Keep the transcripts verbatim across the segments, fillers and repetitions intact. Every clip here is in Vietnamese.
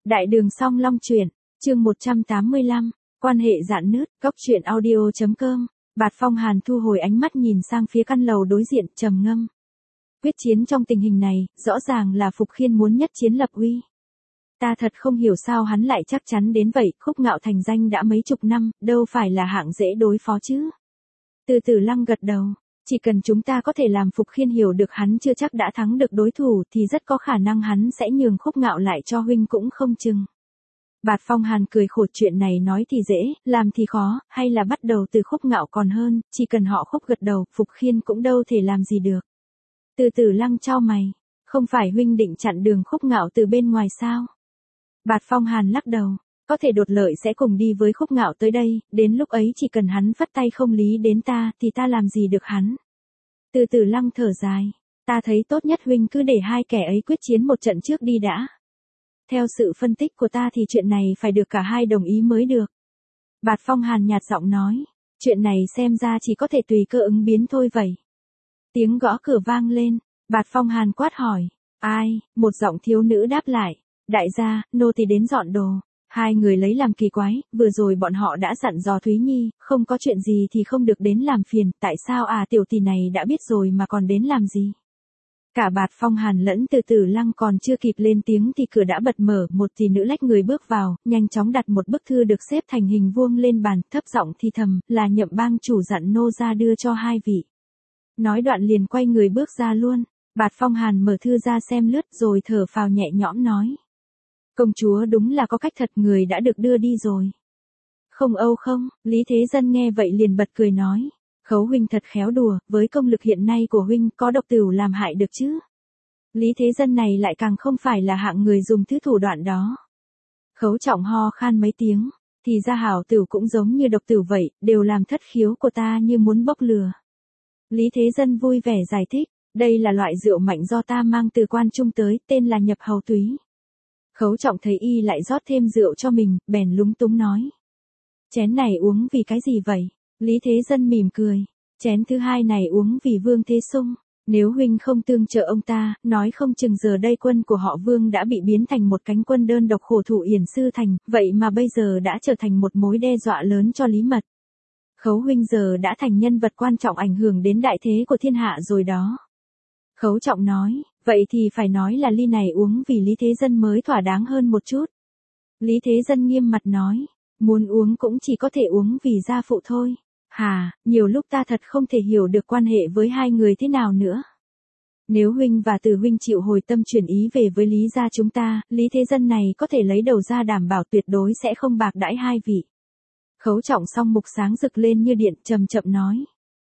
Đại đường song long truyện, chương một trăm tám mươi lăm, quan hệ rạn nứt, góc truyện audio chấm com. Bạt Phong Hàn thu hồi ánh mắt nhìn sang phía căn lầu đối diện, trầm ngâm. Quyết chiến trong tình hình này, rõ ràng là Phục Khiên muốn nhất chiến lập uy. Ta thật không hiểu sao hắn lại chắc chắn đến vậy, Khúc Ngạo thành danh đã mấy chục năm, đâu phải là hạng dễ đối phó chứ. Từ Tử Lăng gật đầu, chỉ cần chúng ta có thể làm Phục Khiên hiểu được hắn chưa chắc đã thắng được đối thủ thì rất có khả năng hắn sẽ nhường Khúc Ngạo lại cho huynh cũng không chừng. Bạt Phong Hàn cười khổ, chuyện này nói thì dễ, làm thì khó, hay là bắt đầu từ Khúc Ngạo còn hơn, chỉ cần họ Khúc gật đầu, Phục Khiên cũng đâu thể làm gì được. Từ Tử Lăng chau mày, không phải huynh định chặn đường Khúc Ngạo từ bên ngoài sao? Bạt Phong Hàn lắc đầu, có thể Đột Lợi sẽ cùng đi với Khúc Ngạo tới đây, đến lúc ấy chỉ cần hắn phất tay không lý đến ta thì ta làm gì được hắn. Từ Tử Lăng thở dài, ta thấy tốt nhất huynh cứ để hai kẻ ấy quyết chiến một trận trước đi đã. Theo sự phân tích của ta thì chuyện này phải được cả hai đồng ý mới được. Bạt Phong Hàn nhạt giọng nói, chuyện này xem ra chỉ có thể tùy cơ ứng biến thôi vậy. Tiếng gõ cửa vang lên, Bạt Phong Hàn quát hỏi, ai? Một giọng thiếu nữ đáp lại, đại gia, nô tỳ đến dọn đồ. Hai người lấy làm kỳ quái, vừa rồi bọn họ đã dặn dò Thúy Nhi, không có chuyện gì thì không được đến làm phiền, tại sao à tiểu tỷ này đã biết rồi mà còn đến làm gì? Cả Bạt Phong Hàn lẫn Từ Tử Lăng còn chưa kịp lên tiếng thì cửa đã bật mở, một tỷ nữ lách người bước vào, nhanh chóng đặt một bức thư được xếp thành hình vuông lên bàn, thấp giọng thì thầm, là Nhậm bang chủ dặn nô ra đưa cho hai vị. Nói đoạn liền quay người bước ra luôn. Bạt Phong Hàn mở thư ra xem lướt rồi thở phào nhẹ nhõm nói. Công chúa đúng là có cách thật, người đã được đưa đi rồi. Không âu không, Lý Thế Dân nghe vậy liền bật cười nói. Khấu huynh thật khéo đùa, với công lực hiện nay của huynh có độc tửu làm hại được chứ. Lý Thế Dân này lại càng không phải là hạng người dùng thứ thủ đoạn đó. Khấu Trọng ho khan mấy tiếng, thì ra hảo tửu cũng giống như độc tửu vậy, đều làm thất khiếu của ta như muốn bốc lửa. Lý Thế Dân vui vẻ giải thích, đây là loại rượu mạnh do ta mang từ Quan Trung tới, tên là Nhập Hầu Túy. Khấu Trọng thấy y lại rót thêm rượu cho mình, bèn lúng túng nói. Chén này uống vì cái gì vậy? Lý Thế Dân mỉm cười. Chén thứ hai này uống vì Vương Thế Sung. Nếu huynh không tương trợ ông ta, nói không chừng giờ đây quân của họ Vương đã bị biến thành một cánh quân đơn độc khổ thủ Yển Sư Thành, vậy mà bây giờ đã trở thành một mối đe dọa lớn cho Lý Mật. Khấu huynh giờ đã thành nhân vật quan trọng ảnh hưởng đến đại thế của thiên hạ rồi đó. Khấu Trọng nói, vậy thì phải nói là ly này uống vì Lý Thế Dân mới thỏa đáng hơn một chút. Lý Thế Dân nghiêm mặt nói, muốn uống cũng chỉ có thể uống vì gia phụ thôi. Hà, nhiều lúc ta thật không thể hiểu được quan hệ với hai người thế nào nữa. Nếu huynh và Từ huynh chịu hồi tâm chuyển ý về với Lý gia chúng ta, Lý Thế Dân này có thể lấy đầu ra đảm bảo tuyệt đối sẽ không bạc đãi hai vị. Khấu Trọng song mục sáng rực lên như điện, chậm chậm nói.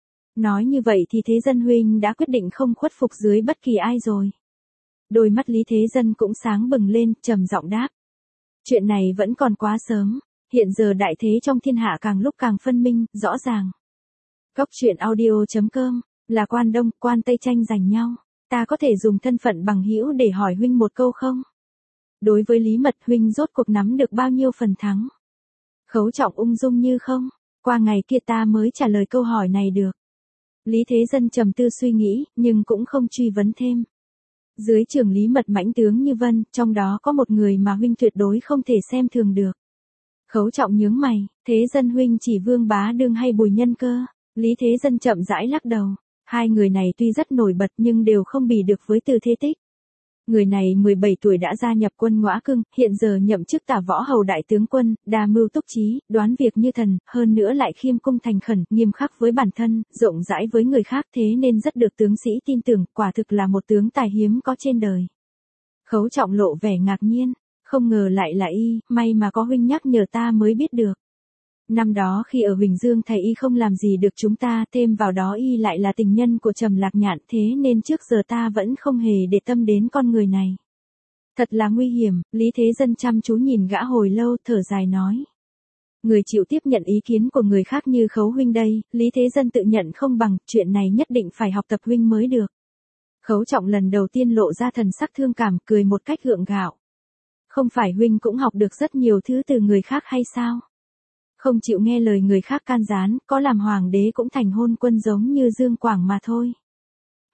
Nói như vậy thì Thế Dân huynh đã quyết định không khuất phục dưới bất kỳ ai rồi. Đôi mắt Lý Thế Dân cũng sáng bừng lên, trầm giọng đáp. Chuyện này vẫn còn quá sớm, hiện giờ đại thế trong thiên hạ càng lúc càng phân minh, rõ ràng. Góc truyện audio chấm com, là quan Đông, quan Tây tranh giành nhau, ta có thể dùng thân phận bằng hữu để hỏi huynh một câu không? Đối với Lý Mật huynh rốt cuộc nắm được bao nhiêu phần thắng? Khấu Trọng ung dung như không, qua ngày kia ta mới trả lời câu hỏi này được. Lý Thế Dân trầm tư suy nghĩ, nhưng cũng không truy vấn thêm. Dưới trường Lý Mật mãnh tướng như vân, trong đó có một người mà huynh tuyệt đối không thể xem thường được. Khấu Trọng nhướng mày, Thế Dân huynh chỉ Vương Bá Đương hay Bùi Nhân Cơ? Lý Thế Dân chậm rãi lắc đầu, hai người này tuy rất nổi bật nhưng đều không bì được với Từ Thế Tích. Người này mười bảy tuổi đã gia nhập quân Ngõa Cưng, hiện giờ nhậm chức Tả Võ Hầu đại tướng quân, đa mưu túc trí, đoán việc như thần, hơn nữa lại khiêm cung thành khẩn, nghiêm khắc với bản thân, rộng rãi với người khác, thế nên rất được tướng sĩ tin tưởng, quả thực là một tướng tài hiếm có trên đời. Khấu Trọng lộ vẻ ngạc nhiên, không ngờ lại là y, may mà có huynh nhắc nhở ta mới biết được. Năm đó khi ở Huỳnh Dương thầy y không làm gì được chúng ta, thêm vào đó y lại là tình nhân của Trầm Lạc Nhạn, thế nên trước giờ ta vẫn không hề để tâm đến con người này. Thật là nguy hiểm, Lý Thế Dân chăm chú nhìn gã hồi lâu, thở dài nói. Người chịu tiếp nhận ý kiến của người khác như Khấu huynh đây, Lý Thế Dân tự nhận không bằng, chuyện này nhất định phải học tập huynh mới được. Khấu Trọng lần đầu tiên lộ ra thần sắc thương cảm, cười một cách gượng gạo. Không phải huynh cũng học được rất nhiều thứ từ người khác hay sao? Không chịu nghe lời người khác can gián, có làm hoàng đế cũng thành hôn quân giống như Dương Quảng mà thôi.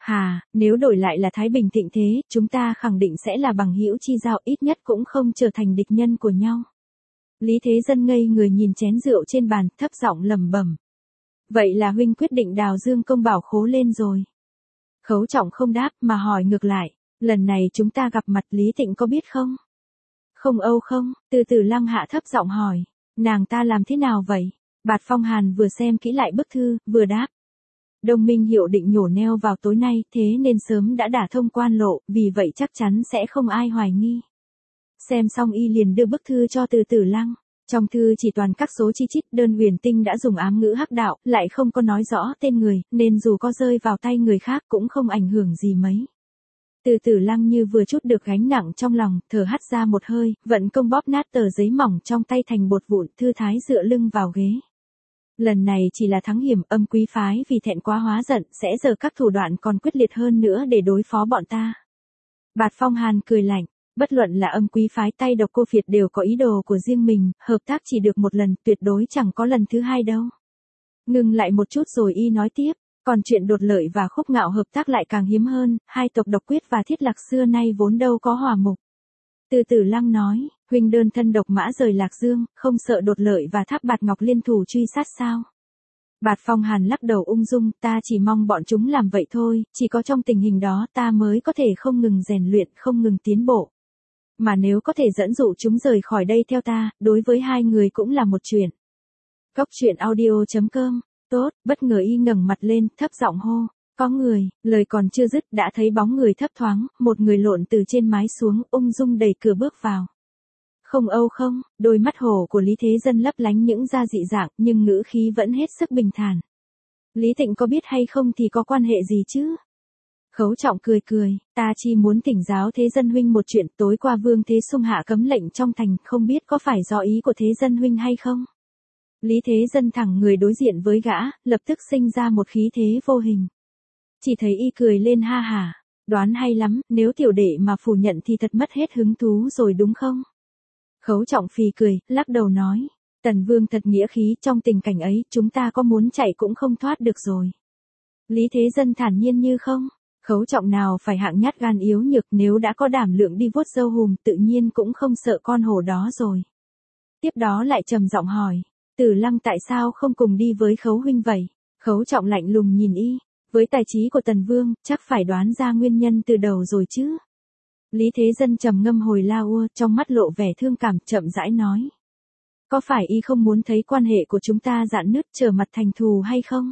Hà, nếu đổi lại là Thái Bình thịnh thế, chúng ta khẳng định sẽ là bằng hữu chi giao, ít nhất cũng không trở thành địch nhân của nhau. Lý Thế Dân ngây người nhìn chén rượu trên bàn, thấp giọng lẩm bẩm. Vậy là huynh quyết định đào Dương Công Bảo Khố lên rồi. Khấu Trọng không đáp mà hỏi ngược lại, lần này chúng ta gặp mặt Lý Tịnh có biết không? Không âu không, Từ Từ Lăng hạ thấp giọng hỏi, nàng ta làm thế nào vậy? Bạt Phong Hàn vừa xem kỹ lại bức thư, vừa đáp. Đông Minh Hiệu định nhổ neo vào tối nay, thế nên sớm đã đả thông quan lộ, vì vậy chắc chắn sẽ không ai hoài nghi. Xem xong y liền đưa bức thư cho Từ Từ Lăng. Trong thư chỉ toàn các số chi chít, đơn huyền tinh đã dùng ám ngữ hắc đạo, lại không có nói rõ tên người, nên dù có rơi vào tay người khác cũng không ảnh hưởng gì mấy. Từ Từ Lăng như vừa chút được gánh nặng trong lòng, thở hắt ra một hơi, vận công bóp nát tờ giấy mỏng trong tay thành bột vụn, thư thái dựa lưng vào ghế. Lần này chỉ là thắng hiểm, Âm Quý phái vì thẹn quá hóa giận, sẽ giở các thủ đoạn còn quyết liệt hơn nữa để đối phó bọn ta. Bạt Phong Hàn cười lạnh, bất luận là Âm Quý phái tay độc cô phiệt đều có ý đồ của riêng mình, hợp tác chỉ được một lần, tuyệt đối chẳng có lần thứ hai đâu. Ngừng lại một chút rồi y nói tiếp, còn chuyện Đột Lợi và Khúc Ngạo hợp tác lại càng hiếm hơn, hai tộc Độc Quyết và Thiết Lạc xưa nay vốn đâu có hòa mục. Từ Từ Lăng nói, huynh đơn thân độc mã rời Lạc Dương, không sợ Đột Lợi và Tháp Bạt Ngọc liên thủ truy sát sao? Bạt Phong Hàn lắc đầu ung dung, ta chỉ mong bọn chúng làm vậy thôi, chỉ có trong tình hình đó ta mới có thể không ngừng rèn luyện, không ngừng tiến bộ. Mà nếu có thể dẫn dụ chúng rời khỏi đây theo ta, đối với hai người cũng là một chuyện. Cốc truyện audio chấm com, tốt, bất ngờ y ngẩng mặt lên, thấp giọng hô. Có người, lời còn chưa dứt đã thấy bóng người thấp thoáng, một người lộn từ trên mái xuống, ung dung đẩy cửa bước vào. Không âu không, đôi mắt hổ của Lý Thế Dân lấp lánh những da dị dạng, nhưng ngữ khí vẫn hết sức bình thản. Lý Tịnh có biết hay không thì có quan hệ gì chứ? Khấu Trọng cười cười, ta chỉ muốn thỉnh giáo Thế Dân huynh một chuyện, tối qua Vương Thế Sung hạ cấm lệnh trong thành, không biết có phải do ý của Thế Dân huynh hay không? Lý Thế Dân thẳng người đối diện với gã, lập tức sinh ra một khí thế vô hình. Chỉ thấy y cười lên ha hả, đoán hay lắm, nếu tiểu đệ mà phủ nhận thì thật mất hết hứng thú rồi đúng không? Khấu Trọng phì cười, lắc đầu nói, Tần Vương thật nghĩa khí, trong tình cảnh ấy, chúng ta có muốn chạy cũng không thoát được rồi. Lý Thế Dân thản nhiên như không, Khấu Trọng nào phải hạng nhát gan yếu nhược, nếu đã có đảm lượng đi vuốt râu hùm, tự nhiên cũng không sợ con hổ đó rồi. Tiếp đó lại trầm giọng hỏi, Từ Lăng tại sao không cùng đi với Khấu huynh vậy? Khấu Trọng lạnh lùng nhìn y, với tài trí của Tần Vương, chắc phải đoán ra nguyên nhân từ đầu rồi chứ. Lý Thế Dân trầm ngâm hồi lâu, trong mắt lộ vẻ thương cảm, chậm rãi nói. Có phải y không muốn thấy quan hệ của chúng ta rạn nứt, trở mặt thành thù hay không?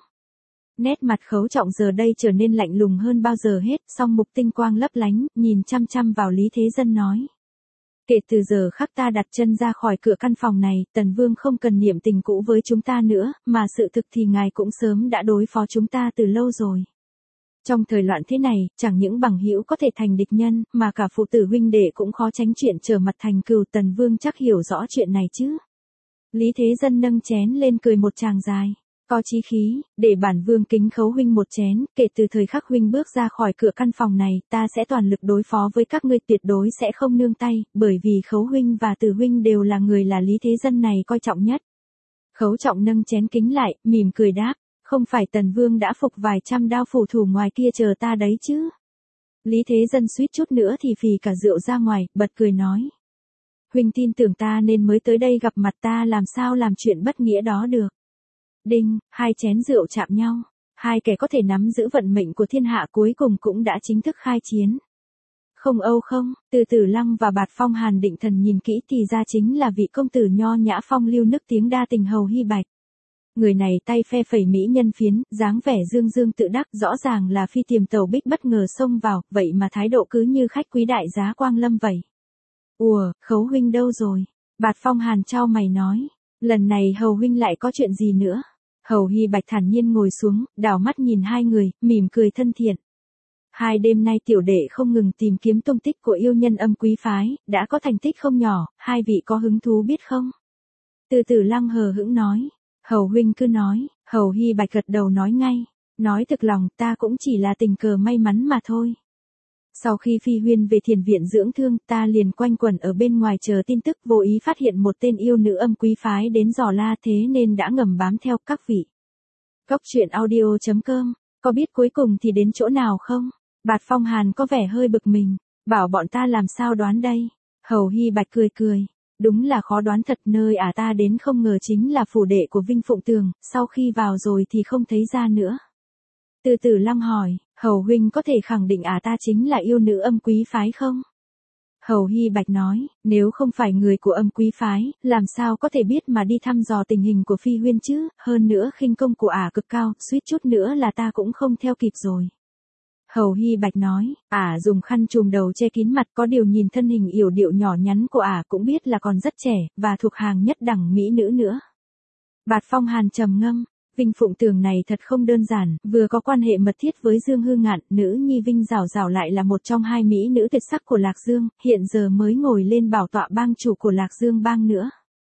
Nét mặt Khấu Trọng giờ đây trở nên lạnh lùng hơn bao giờ hết, song mục tinh quang lấp lánh, nhìn chăm chăm vào Lý Thế Dân nói. Kể từ giờ khắc ta đặt chân ra khỏi cửa căn phòng này, Tần Vương không cần niệm tình cũ với chúng ta nữa, mà sự thực thì ngài cũng sớm đã đối phó chúng ta từ lâu rồi. Trong thời loạn thế này, chẳng những bằng hữu có thể thành địch nhân, mà cả phụ tử huynh đệ cũng khó tránh chuyện trở mặt thành cừu. Tần Vương chắc hiểu rõ chuyện này chứ. Lý Thế Dân nâng chén lên cười một tràng dài. Có chí khí, để bản Vương kính Khấu huynh một chén, kể từ thời khắc huynh bước ra khỏi cửa căn phòng này, ta sẽ toàn lực đối phó với các ngươi, tuyệt đối sẽ không nương tay, bởi vì Khấu huynh và Từ huynh đều là người là Lý Thế Dân này coi trọng nhất. Khấu Trọng nâng chén kính lại, mỉm cười đáp, không phải Tần Vương đã phục vài trăm đao phủ thủ ngoài kia chờ ta đấy chứ? Lý Thế Dân suýt chút nữa thì phì cả rượu ra ngoài, bật cười nói. Huynh tin tưởng ta nên mới tới đây gặp mặt, ta làm sao làm chuyện bất nghĩa đó được. Đinh, hai chén rượu chạm nhau, hai kẻ có thể nắm giữ vận mệnh của thiên hạ cuối cùng cũng đã chính thức khai chiến. Không âu không, Từ Từ Lăng và Bạt Phong Hàn định thần nhìn kỹ thì ra chính là vị công tử nho nhã phong lưu nức tiếng đa tình Hầu Hy Bạch. Người này tay phe phẩy mỹ nhân phiến, dáng vẻ dương dương tự đắc, rõ ràng là phi tiềm tàu bích bất ngờ xông vào, vậy mà thái độ cứ như khách quý đại giá quang lâm vậy. Ủa, Khấu huynh đâu rồi? Bạt Phong Hàn chau mày nói, lần này Hầu huynh lại có chuyện gì nữa? Hầu Hy Bạch thản nhiên ngồi xuống, đảo mắt nhìn hai người, mỉm cười thân thiện. Hai đêm nay tiểu đệ không ngừng tìm kiếm tung tích của yêu nhân Âm Quý phái, đã có thành tích không nhỏ, hai vị có hứng thú biết không? Từ Từ Lăng hờ hững nói. Hầu huynh cứ nói, Hầu Hy Bạch gật đầu nói ngay, nói thực lòng, ta cũng chỉ là tình cờ may mắn mà thôi. Sau khi phi huyên về thiền viện dưỡng thương, ta liền quanh quẩn ở bên ngoài chờ tin tức, vô ý phát hiện một tên yêu nữ Âm Quý phái đến dò la, thế nên đã ngầm bám theo các vị. Cốc truyện audio chấm com Có biết cuối cùng thì đến chỗ nào không? Bạt Phong Hàn có vẻ hơi bực mình, bảo bọn ta làm sao đoán đây? Hầu Hy Bạch cười cười, đúng là khó đoán thật, nơi ả ta đến không ngờ chính là phủ đệ của Vinh Phụng Tường, sau khi vào rồi thì không thấy ra nữa. Từ Tử Lăng hỏi, Hầu huynh có thể khẳng định ả ta chính là yêu nữ Âm Quý phái không? Hầu Hy Bạch nói, nếu không phải người của Âm Quý phái, làm sao có thể biết mà đi thăm dò tình hình của Phi Huyên chứ, hơn nữa khinh công của ả cực cao, suýt chút nữa là ta cũng không theo kịp rồi. Hầu Hy Bạch nói, ả dùng khăn trùm đầu che kín mặt, có điều nhìn thân hình yểu điệu nhỏ nhắn của ả cũng biết là còn rất trẻ, và thuộc hàng nhất đẳng mỹ nữ nữa. Bạt Phong Hàn trầm ngâm, Vinh Phụng Tường này thật không đơn giản, vừa có quan hệ mật thiết với Dương Hư Ngạn, nữ nhi Vinh Giảo Giảo lại là một trong hai mỹ nữ tuyệt sắc của Lạc Dương, hiện giờ mới ngồi lên bảo tọa bang chủ của Lạc Dương bang nữa.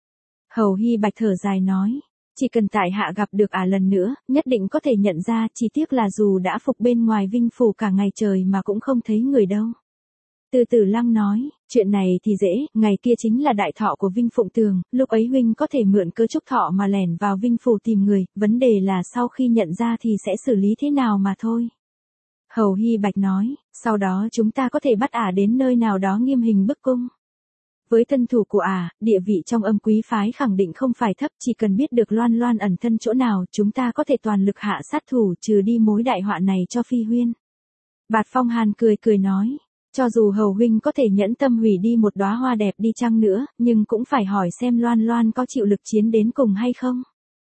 Hầu Hy Bạch thở dài nói, chỉ cần tại hạ gặp được ả lần nữa, nhất định có thể nhận ra, chỉ tiếc là dù đã phục bên ngoài Vinh phủ cả ngày trời mà cũng không thấy người đâu. Từ Tử Lăng nói, chuyện này thì dễ, ngày kia chính là đại thọ của Vinh Phụng Tường, lúc ấy huynh có thể mượn cơ trúc thọ mà lẻn vào Vinh phủ tìm người, vấn đề là sau khi nhận ra thì sẽ xử lý thế nào mà thôi. Hầu Hy Bạch nói, sau đó chúng ta có thể bắt ả đến nơi nào đó nghiêm hình bức cung. Với thân thủ của ả, địa vị trong Âm Quý phái khẳng định không phải thấp, chỉ cần biết được Loan Loan ẩn thân chỗ nào, chúng ta có thể toàn lực hạ sát thủ trừ đi mối đại họa này cho Phi Huyên. Bạt Phong Hàn cười cười nói, cho dù Hầu huynh có thể nhẫn tâm hủy đi một đóa hoa đẹp đi chăng nữa, nhưng cũng phải hỏi xem Loan Loan có chịu lực chiến đến cùng hay không.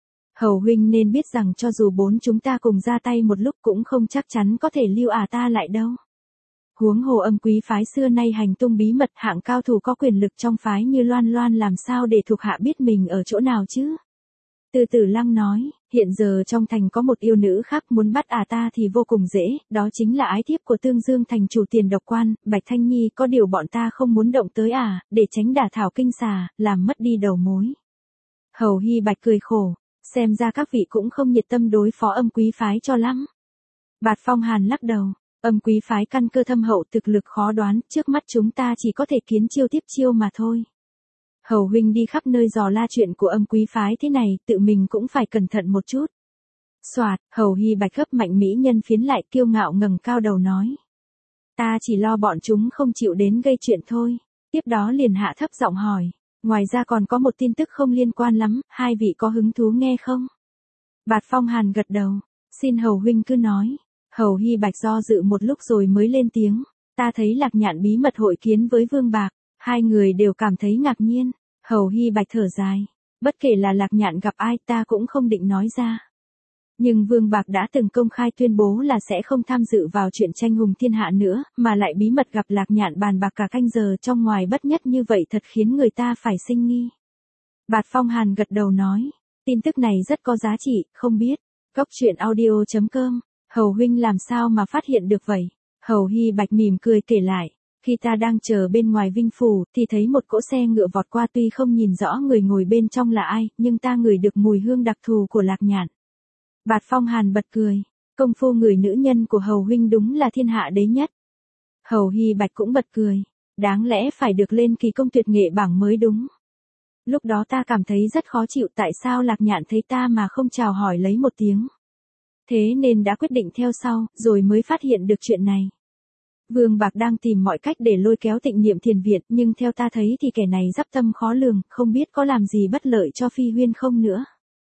Hầu huynh nên biết rằng cho dù bốn chúng ta cùng ra tay một lúc cũng không chắc chắn có thể lưu ả ta lại đâu. Huống hồ Âm Quý phái xưa nay hành tung bí mật, hạng cao thủ có quyền lực trong phái như Loan Loan làm sao để thuộc hạ biết mình ở chỗ nào chứ? Từ Tử Lăng nói, hiện giờ trong thành có một yêu nữ khác muốn bắt ả ta thì vô cùng dễ, đó chính là ái thiếp của Tương Dương thành chủ Tiền Độc Quan, Bạch Thanh Nhi, có điều bọn ta không muốn động tới ả, để tránh đả thảo kinh xà, làm mất đi đầu mối. Hầu Hy Bạch cười khổ, xem ra các vị cũng không nhiệt tâm đối phó Âm Quý phái cho lắm. Bạt Phong Hàn lắc đầu, Âm Quý phái căn cơ thâm hậu, thực lực khó đoán, trước mắt chúng ta chỉ có thể kiến chiêu tiếp chiêu mà thôi. Hầu huynh đi khắp nơi dò la chuyện của Âm Quý phái thế này, tự mình cũng phải cẩn thận một chút. Soạt, Hầu Hy Bạch gấp mạnh mỹ nhân phiến lại, kiêu ngạo ngẩng cao đầu nói. Ta chỉ lo bọn chúng không chịu đến gây chuyện thôi. Tiếp đó liền hạ thấp giọng hỏi, ngoài ra còn có một tin tức không liên quan lắm, hai vị có hứng thú nghe không? Bạt Phong Hàn gật đầu, xin Hầu huynh cứ nói. Hầu Hy Bạch do dự một lúc rồi mới lên tiếng, ta thấy Lạc Nhạn bí mật hội kiến với Vương Bạc, hai người đều cảm thấy ngạc nhiên. Hầu Hy Bạch thở dài, bất kể là Lạc Nhạn gặp ai ta cũng không định nói ra. Nhưng Vương Bạc đã từng công khai tuyên bố là sẽ không tham dự vào chuyện tranh hùng thiên hạ nữa, mà lại bí mật gặp Lạc Nhạn bàn bạc cả canh giờ trong ngoài bất nhất như vậy thật khiến người ta phải sinh nghi. Bạt Phong Hàn gật đầu nói, tin tức này rất có giá trị, không biết. Cốc truyện audio chấm com, Hầu huynh làm sao mà phát hiện được vậy? Hầu Hy Bạch mỉm cười kể lại. Khi ta đang chờ bên ngoài Vinh phủ, thì thấy một cỗ xe ngựa vọt qua, tuy không nhìn rõ người ngồi bên trong là ai, nhưng ta ngửi được mùi hương đặc thù của Lạc Nhạn. Bạt Phong Hàn bật cười, công phu người nữ nhân của Hầu huynh đúng là thiên hạ đế nhất. Hầu Hy Bạch cũng bật cười, đáng lẽ phải được lên kỳ công tuyệt nghệ bảng mới đúng. Lúc đó ta cảm thấy rất khó chịu, tại sao Lạc Nhạn thấy ta mà không chào hỏi lấy một tiếng. Thế nên đã quyết định theo sau, rồi mới phát hiện được chuyện này. Vương Bạc đang tìm mọi cách để lôi kéo Tịnh Niệm Thiền Viện, nhưng theo ta thấy thì kẻ này dắp tâm khó lường, không biết có làm gì bất lợi cho Phi Huyên không nữa.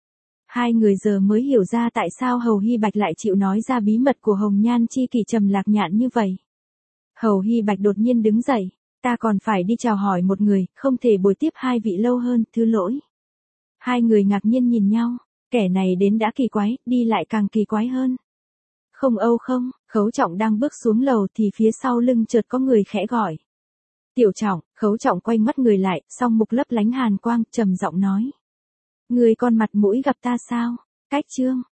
Hai người giờ mới hiểu ra tại sao Hầu Hy Bạch lại chịu nói ra bí mật của Hồng Nhan chi kỷ Trầm Lạc Nhạn như vậy. Hầu Hy Bạch đột nhiên đứng dậy, ta còn phải đi chào hỏi một người, không thể bồi tiếp hai vị lâu hơn, thứ lỗi. Hai người ngạc nhiên nhìn nhau, kẻ này đến đã kỳ quái, đi lại càng kỳ quái hơn. Không Âu không, Khấu Trọng đang bước xuống lầu thì phía sau lưng chợt có người khẽ gọi. Tiểu Trọng, Khấu Trọng quay mắt người lại, song mục lấp lánh hàn quang, trầm giọng nói. Người còn mặt mũi gặp ta sao? Cách chương.